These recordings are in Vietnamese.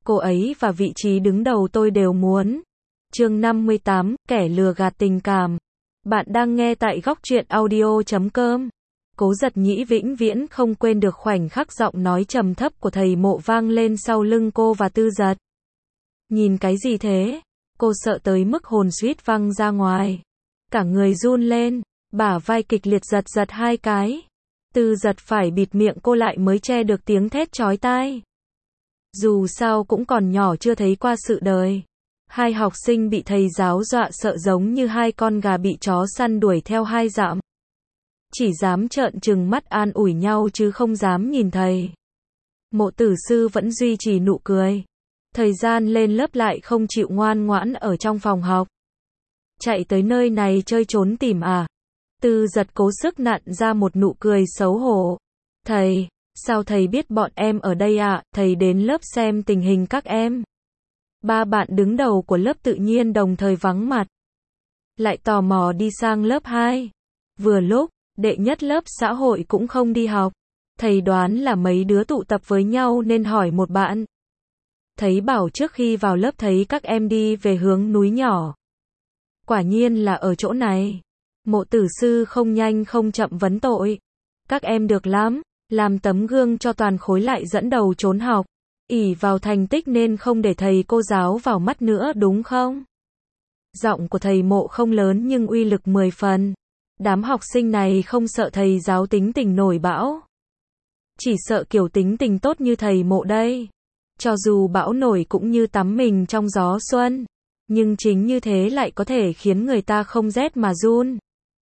cô ấy và vị trí đứng đầu tôi đều muốn. Chương 58, kẻ lừa gạt tình cảm. Bạn đang nghe tại góc truyện audio.com. Cố Giật Nhĩ vĩnh viễn không quên được khoảnh khắc giọng nói trầm thấp của thầy Mộ vang lên sau lưng cô và Tư Giật. Nhìn cái gì thế? Cô sợ tới mức hồn suýt văng ra ngoài. Cả người run lên, bả vai kịch liệt giật giật hai cái. Tư Giật phải bịt miệng cô lại mới che được tiếng thét chói tai. Dù sao cũng còn nhỏ chưa thấy qua sự đời. Hai học sinh bị thầy giáo dọa sợ giống như hai con gà bị chó săn đuổi theo hai dặm. Chỉ dám trợn trừng mắt an ủi nhau chứ không dám nhìn thầy. Mộ tử sư vẫn duy trì nụ cười. Thời gian lên lớp lại không chịu ngoan ngoãn ở trong phòng học. Chạy tới nơi này chơi trốn tìm à? Tư Giật cố sức nặn ra một nụ cười xấu hổ. Thầy, sao thầy biết bọn em ở đây ạ? Thầy đến lớp xem tình hình các em. Ba bạn đứng đầu của lớp tự nhiên đồng thời vắng mặt. Lại tò mò đi sang lớp 2. Vừa lúc, đệ nhất lớp xã hội cũng không đi học. Thầy đoán là mấy đứa tụ tập với nhau nên hỏi một bạn. Thấy bảo trước khi vào lớp thấy các em đi về hướng núi nhỏ. Quả nhiên là ở chỗ này. Mộ tử sư không nhanh không chậm vấn tội. Các em được lắm, làm tấm gương cho toàn khối lại dẫn đầu trốn học. Ỷ vào thành tích nên không để thầy cô giáo vào mắt nữa đúng không? Giọng của thầy Mộ không lớn nhưng uy lực 10 phần. Đám học sinh này không sợ thầy giáo tính tình nổi bão. Chỉ sợ kiểu tính tình tốt như thầy Mộ đây. Cho dù bão nổi cũng như tắm mình trong gió xuân. Nhưng chính như thế lại có thể khiến người ta không rét mà run.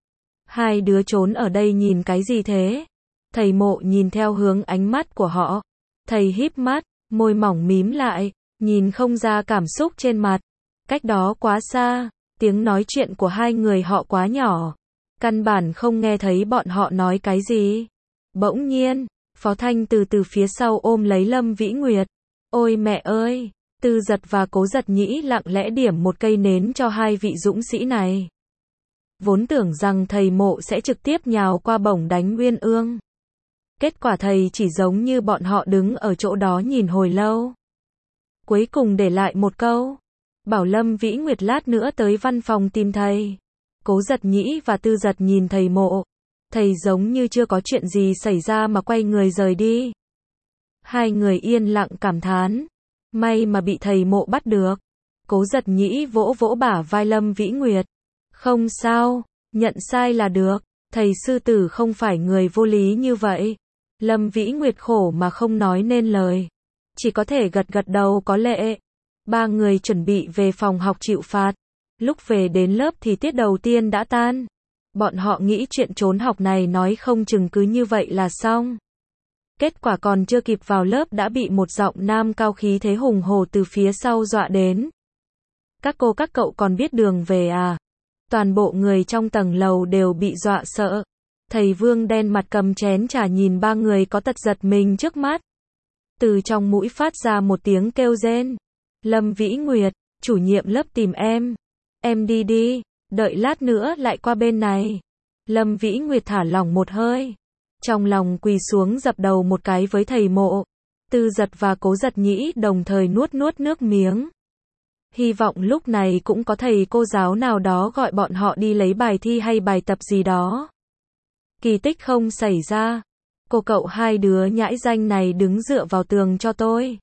Hai đứa trốn ở đây nhìn cái gì thế? Thầy Mộ nhìn theo hướng ánh mắt của họ. Thầy híp mắt, môi mỏng mím lại, nhìn không ra cảm xúc trên mặt. Cách đó quá xa, tiếng nói chuyện của hai người họ quá nhỏ. Căn bản không nghe thấy bọn họ nói cái gì. Bỗng nhiên, Phó Thanh từ phía sau ôm lấy Lâm Vĩ Nguyệt. Ôi mẹ ơi! Tư Giật và Cố Giật Nhĩ lặng lẽ điểm một cây nến cho hai vị dũng sĩ này. Vốn tưởng rằng thầy Mộ sẽ trực tiếp nhào qua bổng đánh Uyên Ương. Kết quả thầy chỉ giống như bọn họ đứng ở chỗ đó nhìn hồi lâu. Cuối cùng để lại một câu. Bảo Lâm Vĩ Nguyệt lát nữa tới văn phòng tìm thầy. Cố Giật Nhĩ và Tư Giật nhìn thầy Mộ. Thầy giống như chưa có chuyện gì xảy ra mà quay người rời đi. Hai người yên lặng cảm thán. May mà bị thầy Mộ bắt được. Cố Giật Nhĩ vỗ vỗ bả vai Lâm Vĩ Nguyệt. Không sao, nhận sai là được. Thầy sư tử không phải người vô lý như vậy. Lâm Vĩ Nguyệt khổ mà không nói nên lời. Chỉ có thể gật gật đầu có lệ. Ba người chuẩn bị về phòng học chịu phạt. Lúc về đến lớp thì tiết đầu tiên đã tan. Bọn họ nghĩ chuyện trốn học này nói không chừng cứ như vậy là xong. Kết quả còn chưa kịp vào lớp đã bị một giọng nam cao khí thế hùng hổ từ phía sau dọa đến. Các cô các cậu còn biết đường về à? Toàn bộ người trong tầng lầu đều bị dọa sợ. Thầy Vương đen mặt cầm chén trà nhìn ba người có tật giật mình trước mắt. Từ trong mũi phát ra một tiếng kêu rên. Lâm Vĩ Nguyệt, chủ nhiệm lớp tìm em. Em đi đi, đợi lát nữa lại qua bên này. Lâm Vĩ Nguyệt thả lỏng một hơi. Trong lòng quỳ xuống dập đầu một cái với thầy Mộ. Tư Giật và Cố Giật Nhĩ đồng thời nuốt nước miếng. Hy vọng lúc này cũng có thầy cô giáo nào đó gọi bọn họ đi lấy bài thi hay bài tập gì đó. Kỳ tích không xảy ra. Cô cậu hai đứa nhãi danh này đứng dựa vào tường cho tôi.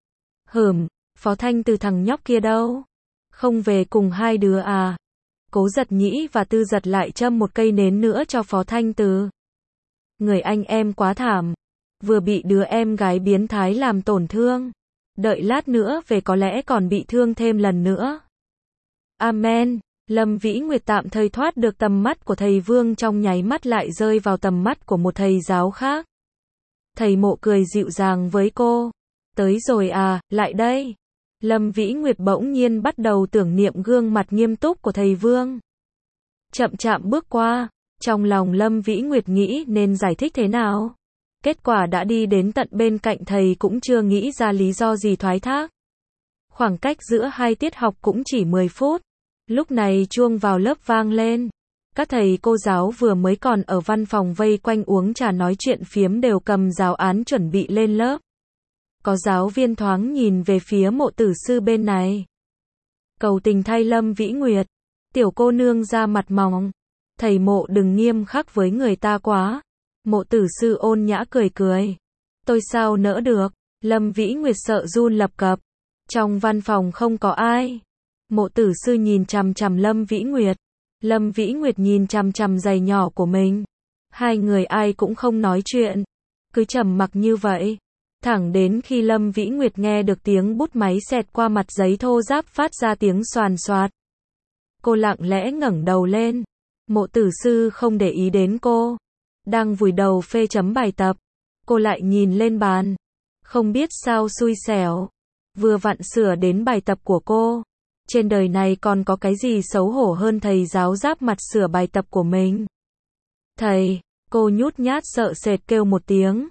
Phó Thanh từ thằng nhóc kia đâu? Không về cùng hai đứa à? Cố Giật Nhĩ và Tư Giật lại châm một cây nến nữa cho Phó Thanh từ. Người anh em quá thảm. Vừa bị đứa em gái biến thái làm tổn thương. Đợi lát nữa về có lẽ còn bị thương thêm lần nữa. Amen. Lâm Vĩ Nguyệt tạm thời thoát được tầm mắt của thầy Vương trong nháy mắt lại rơi vào tầm mắt của một thầy giáo khác. Thầy Mộ cười dịu dàng với cô. Tới rồi à, lại đây. Lâm Vĩ Nguyệt bỗng nhiên bắt đầu tưởng niệm gương mặt nghiêm túc của thầy Vương. Chậm chạm bước qua. Trong lòng Lâm Vĩ Nguyệt nghĩ nên giải thích thế nào. Kết quả đã đi đến tận bên cạnh thầy cũng chưa nghĩ ra lý do gì thoái thác. Khoảng cách giữa hai tiết học cũng chỉ 10 phút. Lúc này chuông vào lớp vang lên. Các thầy cô giáo vừa mới còn ở văn phòng vây quanh uống trà nói chuyện phiếm đều cầm giáo án chuẩn bị lên lớp. Có giáo viên thoáng nhìn về phía Mộ Tử Sư bên này. Cầu tình thay Lâm Vĩ Nguyệt. Tiểu cô nương ra mặt mỏng. Thầy Mộ đừng nghiêm khắc với người ta quá. Mộ Tử Sư ôn nhã cười cười. Tôi sao nỡ được. Lâm Vĩ Nguyệt sợ run lập cập. Trong văn phòng không có ai. Mộ Tử Sư nhìn chằm chằm Lâm Vĩ Nguyệt. Lâm Vĩ Nguyệt nhìn chằm chằm giày nhỏ của mình. Hai người ai cũng không nói chuyện. Cứ trầm mặc như vậy. Thẳng đến khi Lâm Vĩ Nguyệt nghe được tiếng bút máy xẹt qua mặt giấy thô ráp phát ra tiếng xoàn xoạt. Cô lặng lẽ ngẩng đầu lên. Mộ Tử Sư không để ý đến cô. Đang vùi đầu phê chấm bài tập. Cô lại nhìn lên bàn. Không biết sao xui xẻo. Vừa vặn sửa đến bài tập của cô. Trên đời này còn có cái gì xấu hổ hơn thầy giáo giáp mặt sửa bài tập của mình. Thầy, cô nhút nhát sợ sệt kêu một tiếng.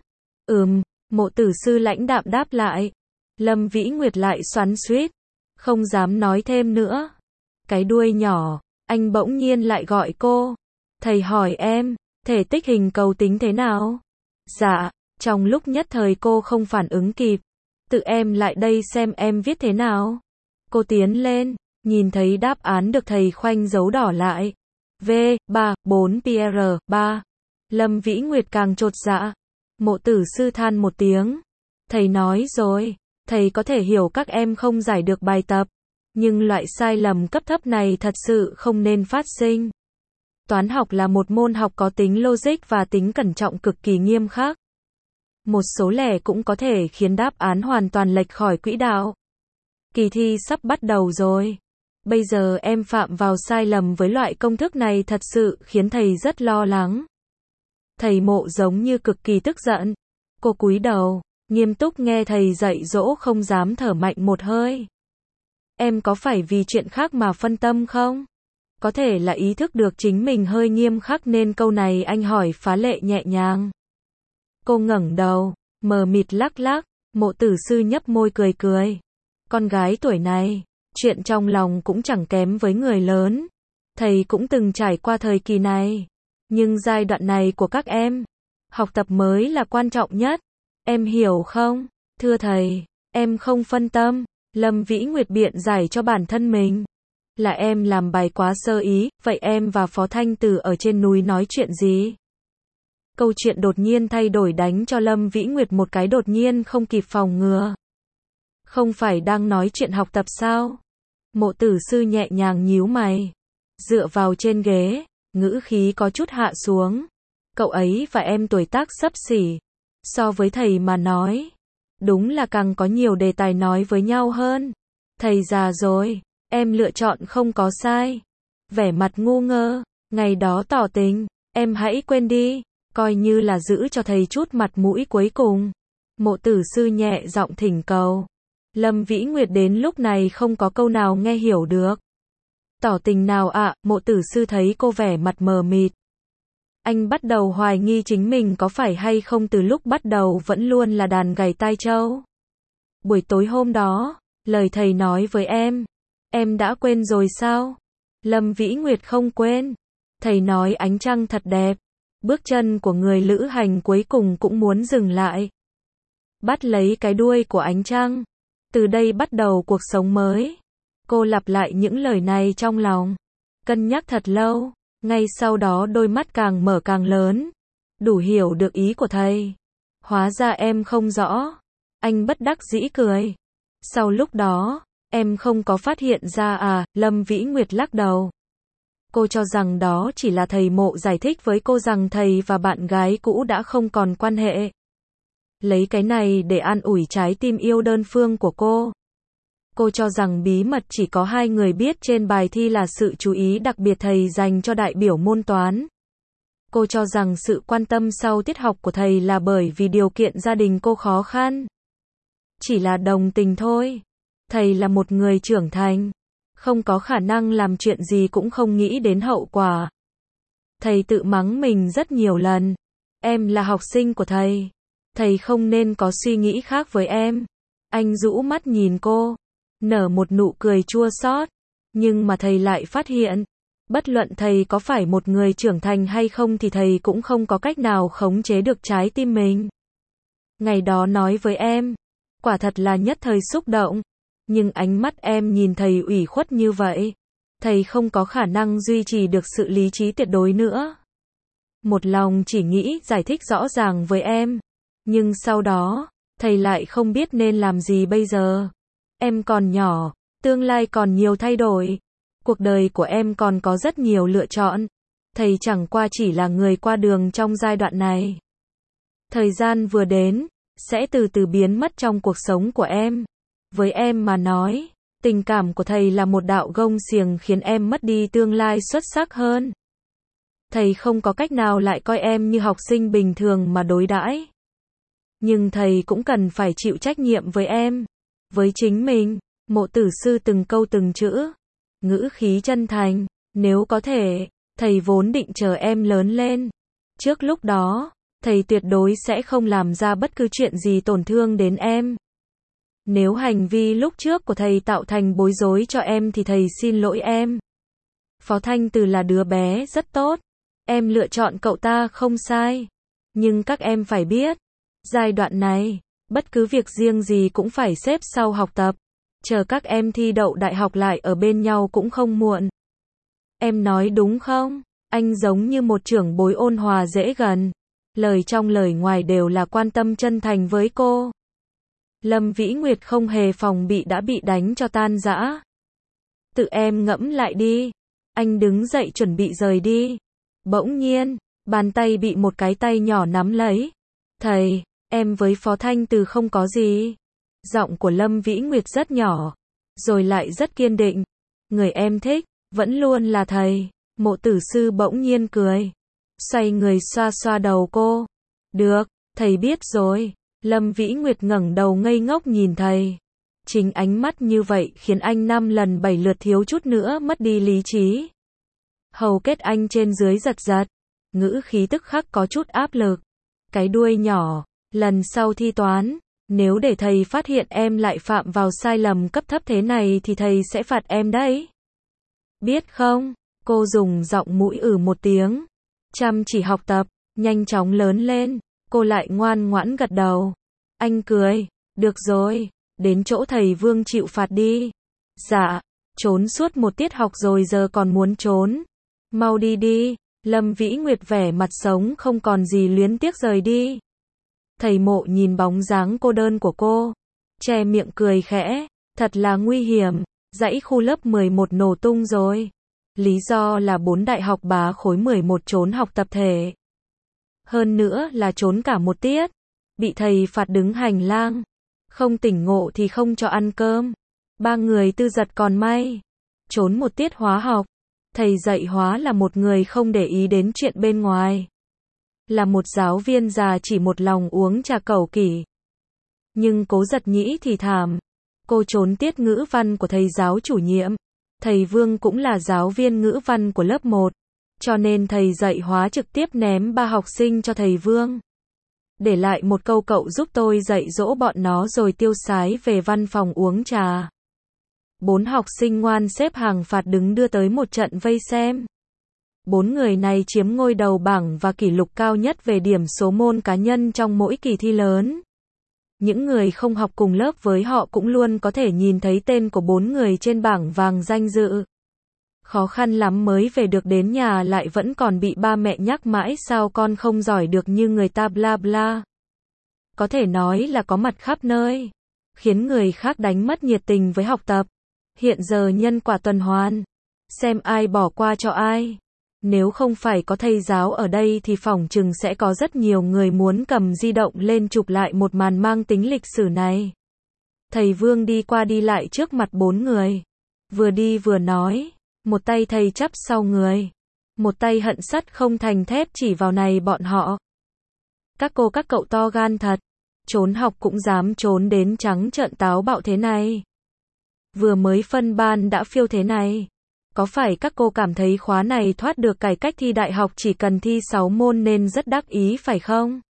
Mộ Tử Sư lãnh đạm đáp lại. Lâm Vĩ Nguyệt lại xoắn xuýt. Không dám nói thêm nữa. Cái đuôi nhỏ, anh bỗng nhiên lại gọi cô. Thầy hỏi em, thể tích hình cầu tính thế nào? Dạ, trong lúc nhất thời cô không phản ứng kịp. Tự em lại đây xem em viết thế nào. Cô tiến lên, nhìn thấy đáp án được thầy khoanh dấu đỏ lại. V3, 4PR, 3. Lâm Vĩ Nguyệt càng chột dạ. Mộ Tử Sư than một tiếng. Thầy nói rồi, thầy có thể hiểu các em không giải được bài tập. Nhưng loại sai lầm cấp thấp này thật sự không nên phát sinh. Toán học là một môn học có tính logic và tính cẩn trọng cực kỳ nghiêm khắc. Một số lẻ cũng có thể khiến đáp án hoàn toàn lệch khỏi quỹ đạo. Kỳ thi sắp bắt đầu rồi. Bây giờ em phạm vào sai lầm với loại công thức này thật sự khiến thầy rất lo lắng. Thầy Mộ giống như cực kỳ tức giận. Cô cúi đầu, nghiêm túc nghe thầy dạy dỗ không dám thở mạnh một hơi. Em có phải vì chuyện khác mà phân tâm không? Có thể là ý thức được chính mình hơi nghiêm khắc nên câu này anh hỏi phá lệ nhẹ nhàng. Cô ngẩng đầu, mờ mịt lắc lắc. Mộ Tử Sư nhấp môi cười cười. Con gái tuổi này, chuyện trong lòng cũng chẳng kém với người lớn. Thầy cũng từng trải qua thời kỳ này. Nhưng giai đoạn này của các em, học tập mới là quan trọng nhất. Em hiểu không? Thưa thầy, em không phân tâm. Lâm Vĩ Nguyệt biện giải cho bản thân mình. Là em làm bài quá sơ ý, vậy em và Phó Thanh Tử ở trên núi nói chuyện gì? Câu chuyện đột nhiên thay đổi đánh cho Lâm Vĩ Nguyệt một cái đột nhiên không kịp phòng ngừa. Không phải đang nói chuyện học tập sao? Mộ Tử Sư nhẹ nhàng nhíu mày. Dựa vào trên ghế, ngữ khí có chút hạ xuống. Cậu ấy và em tuổi tác xấp xỉ. So với thầy mà nói, đúng là càng có nhiều đề tài nói với nhau hơn. Thầy già rồi, em lựa chọn không có sai. Vẻ mặt ngu ngơ, ngày đó tỏ tình, em hãy quên đi, coi như là giữ cho thầy chút mặt mũi cuối cùng. Mộ Tử Sư nhẹ giọng thỉnh cầu. Lâm Vĩ Nguyệt đến lúc này không có câu nào nghe hiểu được. Tỏ tình nào ạ? Mộ Tử Sư thấy cô vẻ mặt mờ mịt. Anh bắt đầu hoài nghi chính mình có phải hay không từ lúc bắt đầu vẫn luôn là đàn gảy tai trâu. Buổi tối hôm đó, lời thầy nói với em đã quên rồi sao? Lâm Vĩ Nguyệt không quên. Thầy nói ánh trăng thật đẹp. Bước chân của người lữ hành cuối cùng cũng muốn dừng lại. Bắt lấy cái đuôi của ánh trăng. Từ đây bắt đầu cuộc sống mới. Cô lặp lại những lời này trong lòng. Cân nhắc thật lâu. Ngay sau đó đôi mắt càng mở càng lớn. Đủ hiểu được ý của thầy. Hóa ra em không rõ. Anh bất đắc dĩ cười. Sau lúc đó, em không có phát hiện ra à? Lâm Vĩ Nguyệt lắc đầu. Cô cho rằng đó chỉ là thầy Mộ giải thích với cô rằng thầy và bạn gái cũ đã không còn quan hệ. Lấy cái này để an ủi trái tim yêu đơn phương của cô. Cô cho rằng bí mật chỉ có hai người biết trên bài thi là sự chú ý đặc biệt thầy dành cho đại biểu môn toán. Cô cho rằng sự quan tâm sau tiết học của thầy là bởi vì điều kiện gia đình cô khó khăn. Chỉ là đồng tình thôi. Thầy là một người trưởng thành. Không có khả năng làm chuyện gì cũng không nghĩ đến hậu quả. Thầy tự mắng mình rất nhiều lần. Em là học sinh của thầy. Thầy không nên có suy nghĩ khác với em. Anh rũ mắt nhìn cô. Nở một nụ cười chua xót. Nhưng mà thầy lại phát hiện. Bất luận thầy có phải một người trưởng thành hay không thì thầy cũng không có cách nào khống chế được trái tim mình. Ngày đó nói với em. Quả thật là nhất thời xúc động. Nhưng ánh mắt em nhìn thầy ủy khuất như vậy. Thầy không có khả năng duy trì được sự lý trí tuyệt đối nữa. Một lòng chỉ nghĩ giải thích rõ ràng với em. Nhưng sau đó, thầy lại không biết nên làm gì bây giờ. Em còn nhỏ, tương lai còn nhiều thay đổi. Cuộc đời của em còn có rất nhiều lựa chọn. Thầy chẳng qua chỉ là người qua đường trong giai đoạn này. Thời gian vừa đến, sẽ từ từ biến mất trong cuộc sống của em. Với em mà nói, tình cảm của thầy là một đạo gông xiềng khiến em mất đi tương lai xuất sắc hơn. Thầy không có cách nào lại coi em như học sinh bình thường mà đối đãi. Nhưng thầy cũng cần phải chịu trách nhiệm với em, với chính mình. Mộ Tử Sư từng câu từng chữ, ngữ khí chân thành, nếu có thể, thầy vốn định chờ em lớn lên. Trước lúc đó, thầy tuyệt đối sẽ không làm ra bất cứ chuyện gì tổn thương đến em. Nếu hành vi lúc trước của thầy tạo thành bối rối cho em thì thầy xin lỗi em. Phó Thanh Từ là đứa bé rất tốt. Em lựa chọn cậu ta không sai. Nhưng các em phải biết, giai đoạn này, bất cứ việc riêng gì cũng phải xếp sau học tập. Chờ các em thi đậu đại học lại ở bên nhau cũng không muộn. Em nói đúng không? Anh giống như một trưởng bối ôn hòa dễ gần. Lời trong lời ngoài đều là quan tâm chân thành với cô. Lâm Vĩ Nguyệt không hề phòng bị đã bị đánh cho tan rã. Tự em ngẫm lại đi. Anh đứng dậy chuẩn bị rời đi. Bỗng nhiên, bàn tay bị một cái tay nhỏ nắm lấy. Thầy, em với Phó Thanh Từ không có gì. Giọng của Lâm Vĩ Nguyệt rất nhỏ, rồi lại rất kiên định. Người em thích, vẫn luôn là thầy. Mộ Tử Sư bỗng nhiên cười. Xoay người xoa xoa đầu cô. Được, thầy biết rồi. Lâm Vĩ Nguyệt ngẩng đầu ngây ngốc nhìn thầy. Chính ánh mắt như vậy khiến anh 5 lần 7 lượt thiếu chút nữa mất đi lý trí. Hầu kết anh trên dưới giật giật. Ngữ khí tức khắc có chút áp lực. Cái đuôi nhỏ, lần sau thi toán, nếu để thầy phát hiện em lại phạm vào sai lầm cấp thấp thế này thì thầy sẽ phạt em đấy. Biết không? Cô dùng giọng mũi một tiếng. Chăm chỉ học tập, nhanh chóng lớn lên. Cô lại ngoan ngoãn gật đầu. Anh cười. Được rồi, đến chỗ thầy Vương chịu phạt đi. Dạ, trốn suốt một tiết học rồi giờ còn muốn trốn. Mau đi đi. Lâm Vĩ Nguyệt vẻ mặt sống không còn gì luyến tiếc rời đi. Thầy Mộ nhìn bóng dáng cô đơn của cô, che miệng cười khẽ, thật là nguy hiểm, dãy khu lớp 11 nổ tung rồi. Lý do là 4 đại học bá khối 11 trốn học tập thể. Hơn nữa là trốn cả một tiết, bị thầy phạt đứng hành lang, không tỉnh ngộ thì không cho ăn cơm. 3 người Tư Giật còn may, trốn một tiết hóa học. Thầy dạy hóa là một người không để ý đến chuyện bên ngoài. Là một giáo viên già chỉ một lòng uống trà cẩu kỷ. Nhưng Cố Giật Nhĩ thì thảm. Cô trốn tiết ngữ văn của thầy giáo chủ nhiệm. Thầy Vương cũng là giáo viên ngữ văn của lớp 1. Cho nên thầy dạy hóa trực tiếp ném 3 học sinh cho thầy Vương. Để lại một câu cậu giúp tôi dạy dỗ bọn nó rồi tiêu sái về văn phòng uống trà. 4 học sinh ngoan xếp hàng phạt đứng đưa tới một trận vây xem. 4 người này chiếm ngôi đầu bảng và kỷ lục cao nhất về điểm số môn cá nhân trong mỗi kỳ thi lớn. Những người không học cùng lớp với họ cũng luôn có thể nhìn thấy tên của 4 người trên bảng vàng danh dự. Khó khăn lắm mới về được đến nhà lại vẫn còn bị ba mẹ nhắc mãi sao con không giỏi được như người ta bla bla. Có thể nói là có mặt khắp nơi, khiến người khác đánh mất nhiệt tình với học tập. Hiện giờ nhân quả tuần hoàn, xem ai bỏ qua cho ai. Nếu không phải có thầy giáo ở đây thì phỏng chừng sẽ có rất nhiều người muốn cầm di động lên chụp lại một màn mang tính lịch sử này. Thầy Vương đi qua đi lại trước mặt 4 người. Vừa đi vừa nói, một tay thầy chắp sau người, một tay hận sắt không thành thép chỉ vào này bọn họ. Các cô các cậu to gan thật, trốn học cũng dám trốn đến trắng trợn táo bạo thế này. Vừa mới phân ban đã phiêu thế này. Có phải các cô cảm thấy khóa này thoát được cải cách thi đại học chỉ cần thi 6 môn nên rất đắc ý phải không?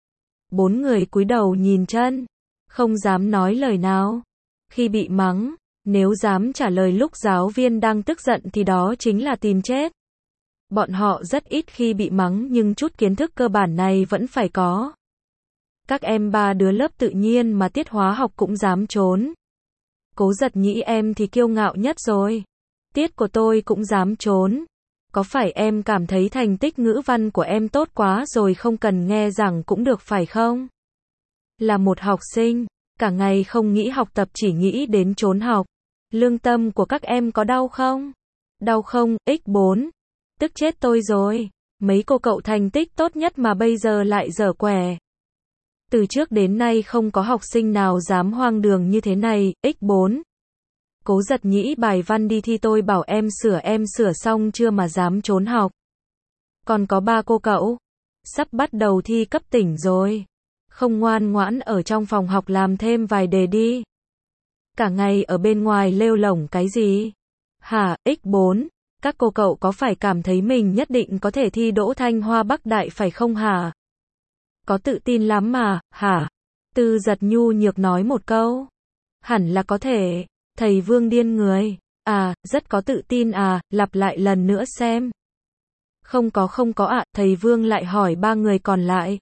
4 người cúi đầu nhìn chân, không dám nói lời nào. Khi bị mắng, nếu dám trả lời lúc giáo viên đang tức giận thì đó chính là tìm chết. Bọn họ rất ít khi bị mắng nhưng chút kiến thức cơ bản này vẫn phải có. Các em ba đứa lớp tự nhiên mà tiết hóa học cũng dám trốn. Cố Giật Nhĩ em thì kiêu ngạo nhất rồi. Tiết của tôi cũng dám trốn. Có phải em cảm thấy thành tích ngữ văn của em tốt quá rồi không cần nghe giảng cũng được phải không? Là một học sinh, cả ngày không nghĩ học tập chỉ nghĩ đến trốn học. Lương tâm của các em có đau không? Đau không, x4. Tức chết tôi rồi. Mấy cô cậu thành tích tốt nhất mà bây giờ lại dở quẻ. Từ trước đến nay không có học sinh nào dám hoang đường như thế này, x4. Cố Giật Nhĩ bài văn đi thi tôi bảo em sửa xong chưa mà dám trốn học. Còn có ba cô cậu, sắp bắt đầu thi cấp tỉnh rồi. Không ngoan ngoãn ở trong phòng học làm thêm vài đề đi. Cả ngày ở bên ngoài lêu lổng cái gì? Hả, x4, các cô cậu có phải cảm thấy mình nhất định có thể thi đỗ Thanh Hoa Bắc Đại phải không hả? Có tự tin lắm mà, hả? Tư Giật nhu nhược nói một câu. Hẳn là có thể. Thầy Vương điên người. À, rất có tự tin à, lặp lại lần nữa xem. Không có ạ, thầy Vương lại hỏi ba người còn lại.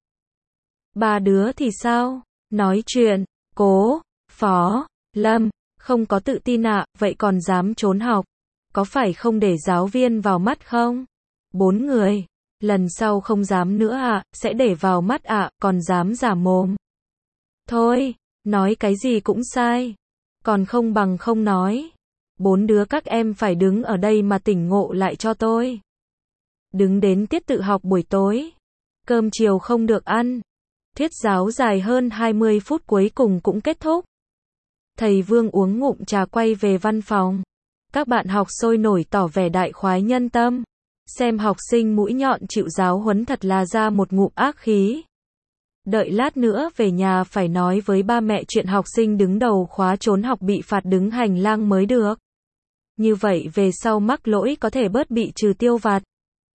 Ba đứa thì sao? Nói chuyện, Cố, Phó, Lâm, không có tự tin ạ, vậy còn dám trốn học. Có phải không để giáo viên vào mắt không? Bốn người, lần sau không dám nữa ạ, sẽ để vào mắt ạ, còn dám giả mồm. Thôi, nói cái gì cũng sai. Còn không bằng không nói. Bốn đứa các em phải đứng ở đây mà tỉnh ngộ lại cho tôi. Đứng đến tiết tự học buổi tối. Cơm chiều không được ăn. Thuyết giáo dài hơn 20 phút cuối cùng cũng kết thúc. Thầy Vương uống ngụm trà quay về văn phòng. Các bạn học sôi nổi tỏ vẻ đại khoái nhân tâm. Xem học sinh mũi nhọn chịu giáo huấn thật là ra một ngụm ác khí. Đợi lát nữa về nhà phải nói với ba mẹ chuyện học sinh đứng đầu khóa trốn học bị phạt đứng hành lang mới được. Như vậy về sau mắc lỗi có thể bớt bị trừ tiêu vặt.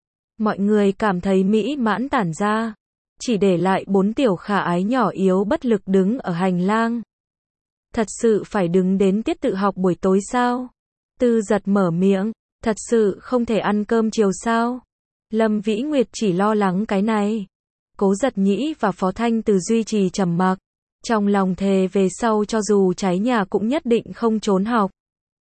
Mọi người cảm thấy mỹ mãn tản ra. Chỉ để lại bốn tiểu khả ái nhỏ yếu bất lực đứng ở hành lang. Thật sự phải đứng đến tiết tự học buổi tối sao? Tư Giật mở miệng. Thật sự không thể ăn cơm chiều sao? Lâm Vĩ Nguyệt chỉ lo lắng cái này. Cố Giật Nhĩ và Phó Thanh Từ duy trì trầm mặc. Trong lòng thề về sau cho dù cháy nhà cũng nhất định không trốn học.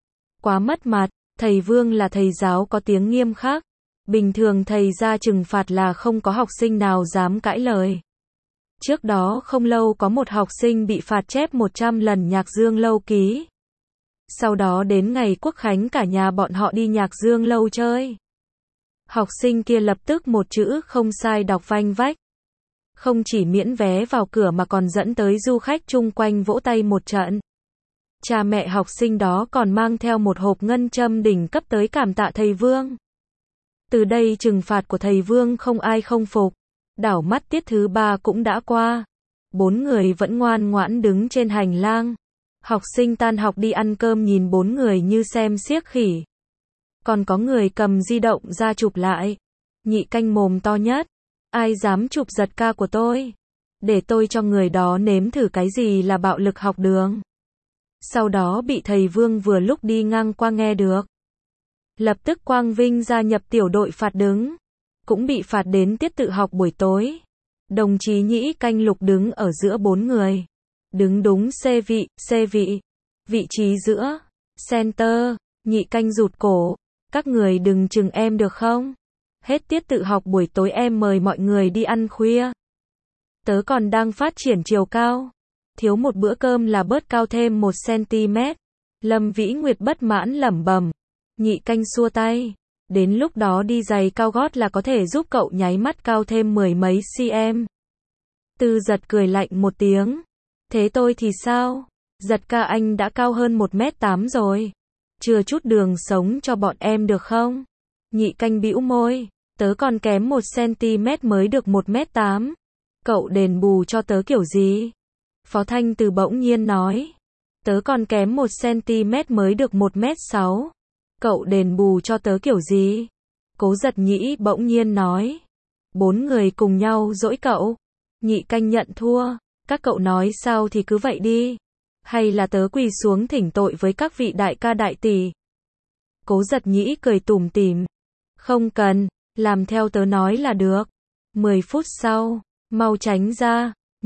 Quá mất mặt, thầy Vương là thầy giáo có tiếng nghiêm khắc. Bình thường thầy ra trừng phạt là không có học sinh nào dám cãi lời. Trước đó không lâu có một học sinh bị phạt chép 100 lần Nhạc Dương Lâu ký. Sau đó đến ngày Quốc Khánh cả nhà bọn họ đi Nhạc Dương Lâu chơi. Học sinh kia lập tức một chữ không sai đọc vanh vách. Không chỉ miễn vé vào cửa mà còn dẫn tới du khách chung quanh vỗ tay một trận. Cha mẹ học sinh đó còn mang theo một hộp ngân châm đỉnh cấp tới cảm tạ thầy Vương. Từ đây trừng phạt của thầy Vương không ai không phục. Đảo mắt tiết thứ 3 cũng đã qua. Bốn người vẫn ngoan ngoãn đứng trên hành lang. Học sinh tan học đi ăn cơm nhìn bốn người như xem xiếc khỉ. Còn có người cầm di động ra chụp lại. Nhị Canh mồm to nhất. Ai dám chụp Giật ca của tôi? Để tôi cho người đó nếm thử cái gì là bạo lực học đường. Sau đó bị thầy Vương vừa lúc đi ngang qua nghe được. Lập tức Quang Vinh gia nhập tiểu đội phạt đứng. Cũng bị phạt đến tiết tự học buổi tối. Đồng chí Nhĩ Canh Lục đứng ở giữa bốn người. Đứng đúng C vị. Vị trí giữa. Center. Nhị Canh rụt cổ. Các người đừng chừng em được không? Hết tiết tự học buổi tối em mời mọi người đi ăn khuya. Tớ còn đang phát triển chiều cao. Thiếu một bữa cơm là bớt cao thêm 1 cm. Lâm Vĩ Nguyệt bất mãn lẩm bẩm. Nhị Canh xua tay. Đến lúc đó đi giày cao gót là có thể giúp cậu nháy mắt cao thêm 10 mấy cm. Tư Giật cười lạnh một tiếng. Thế tôi thì sao? Giật ca anh đã cao hơn 1m8 rồi. Chưa chút đường sống cho bọn em được không? Nhị Canh bĩu môi. Tớ còn kém 1 cm mới được 1m8. Cậu đền bù cho tớ kiểu gì? Phó Thanh Từ bỗng nhiên nói. Tớ còn kém 1 cm mới được 1m6. Cậu đền bù cho tớ kiểu gì? Cố Giật Nhĩ bỗng nhiên nói. Bốn người cùng nhau dỗi cậu. Nhị Canh nhận thua. Các cậu nói sao thì cứ vậy đi. Hay là tớ quỳ xuống thỉnh tội với các vị đại ca đại tỷ? Cố Giật Nhĩ cười tủm tỉm. Không cần, làm theo tớ nói là được. 10 phút sau, mau tránh ra.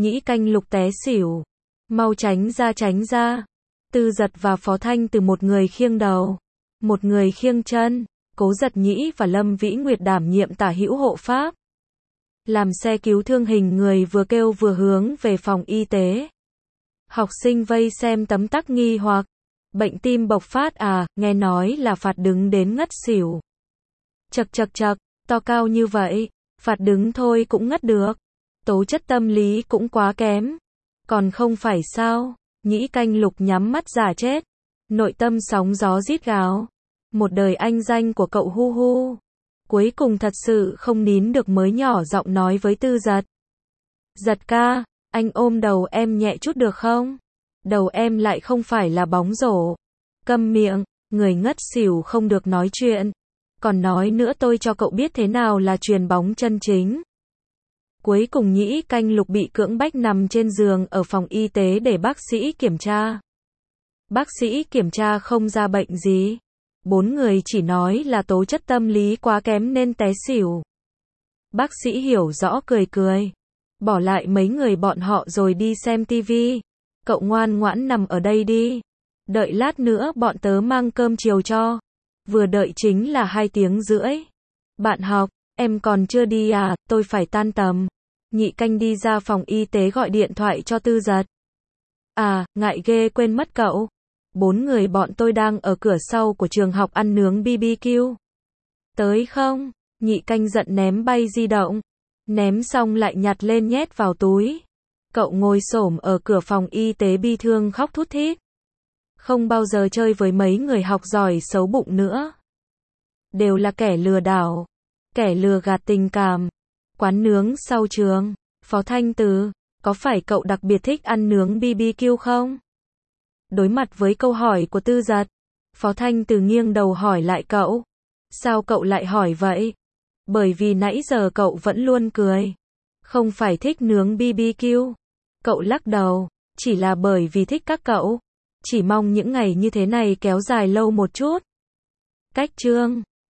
Nhĩ Canh Lục té xỉu. Mau tránh ra tránh ra. Tư Giật và Phó Thanh Từ một người khiêng đầu, một người khiêng chân. Cố Giật Nhĩ và Lâm Vĩ Nguyệt đảm nhiệm tả hữu hộ pháp. Làm xe cứu thương hình người vừa kêu vừa hướng về phòng y tế. Học sinh vây xem tấm tắc nghi hoặc. Bệnh tim bộc phát à, nghe nói là phạt đứng đến ngất xỉu. Chậc chậc chậc, to cao như vậy, phạt đứng thôi cũng ngất được. Tố chất tâm lý cũng quá kém. Còn không phải sao, Nhĩ Canh Lục nhắm mắt giả chết. Nội tâm sóng gió rít gào. Một đời anh danh của cậu hu hu. Cuối cùng thật sự không nín được mới nhỏ giọng nói với Tư Giật. Giật ca, anh ôm đầu em nhẹ chút được không? Đầu em lại không phải là bóng rổ. Câm miệng, người ngất xỉu không được nói chuyện. Còn nói nữa tôi cho cậu biết thế nào là chuyền bóng chân chính. Cuối cùng Nhĩ Canh Lục bị cưỡng bách nằm trên giường ở phòng y tế để bác sĩ kiểm tra. Bác sĩ kiểm tra không ra bệnh gì. 4 người chỉ nói là tố chất tâm lý quá kém nên té xỉu. Bác sĩ hiểu rõ cười cười. Bỏ lại mấy người bọn họ rồi đi xem tivi. Cậu ngoan ngoãn nằm ở đây đi. Đợi lát nữa bọn tớ mang cơm chiều cho. Vừa đợi chính là 2 tiếng rưỡi. Bạn học, em còn chưa đi à, tôi phải tan tầm. Nhị Canh đi ra phòng y tế gọi điện thoại cho Tư Giật. À, ngại ghê quên mất cậu. 4 người bọn tôi đang ở cửa sau của trường học ăn nướng BBQ. Tới không? Nhị Canh giận ném bay di động. Ném xong lại nhặt lên nhét vào túi. Cậu ngồi xổm ở cửa phòng y tế bi thương khóc thút thít. Không bao giờ chơi với mấy người học giỏi xấu bụng nữa. Đều là kẻ lừa đảo. Kẻ lừa gạt tình cảm. Quán nướng sau trường. Phó Thanh Từ, có phải cậu đặc biệt thích ăn nướng BBQ không? Đối mặt với câu hỏi của Tư Giật, Phó Thanh Từ nghiêng đầu hỏi lại cậu. Sao cậu lại hỏi vậy? Bởi vì nãy giờ cậu vẫn luôn cười. Không phải thích nướng BBQ. Cậu lắc đầu, chỉ là bởi vì thích các cậu. Chỉ mong những ngày như thế này kéo dài lâu một chút. Cách chương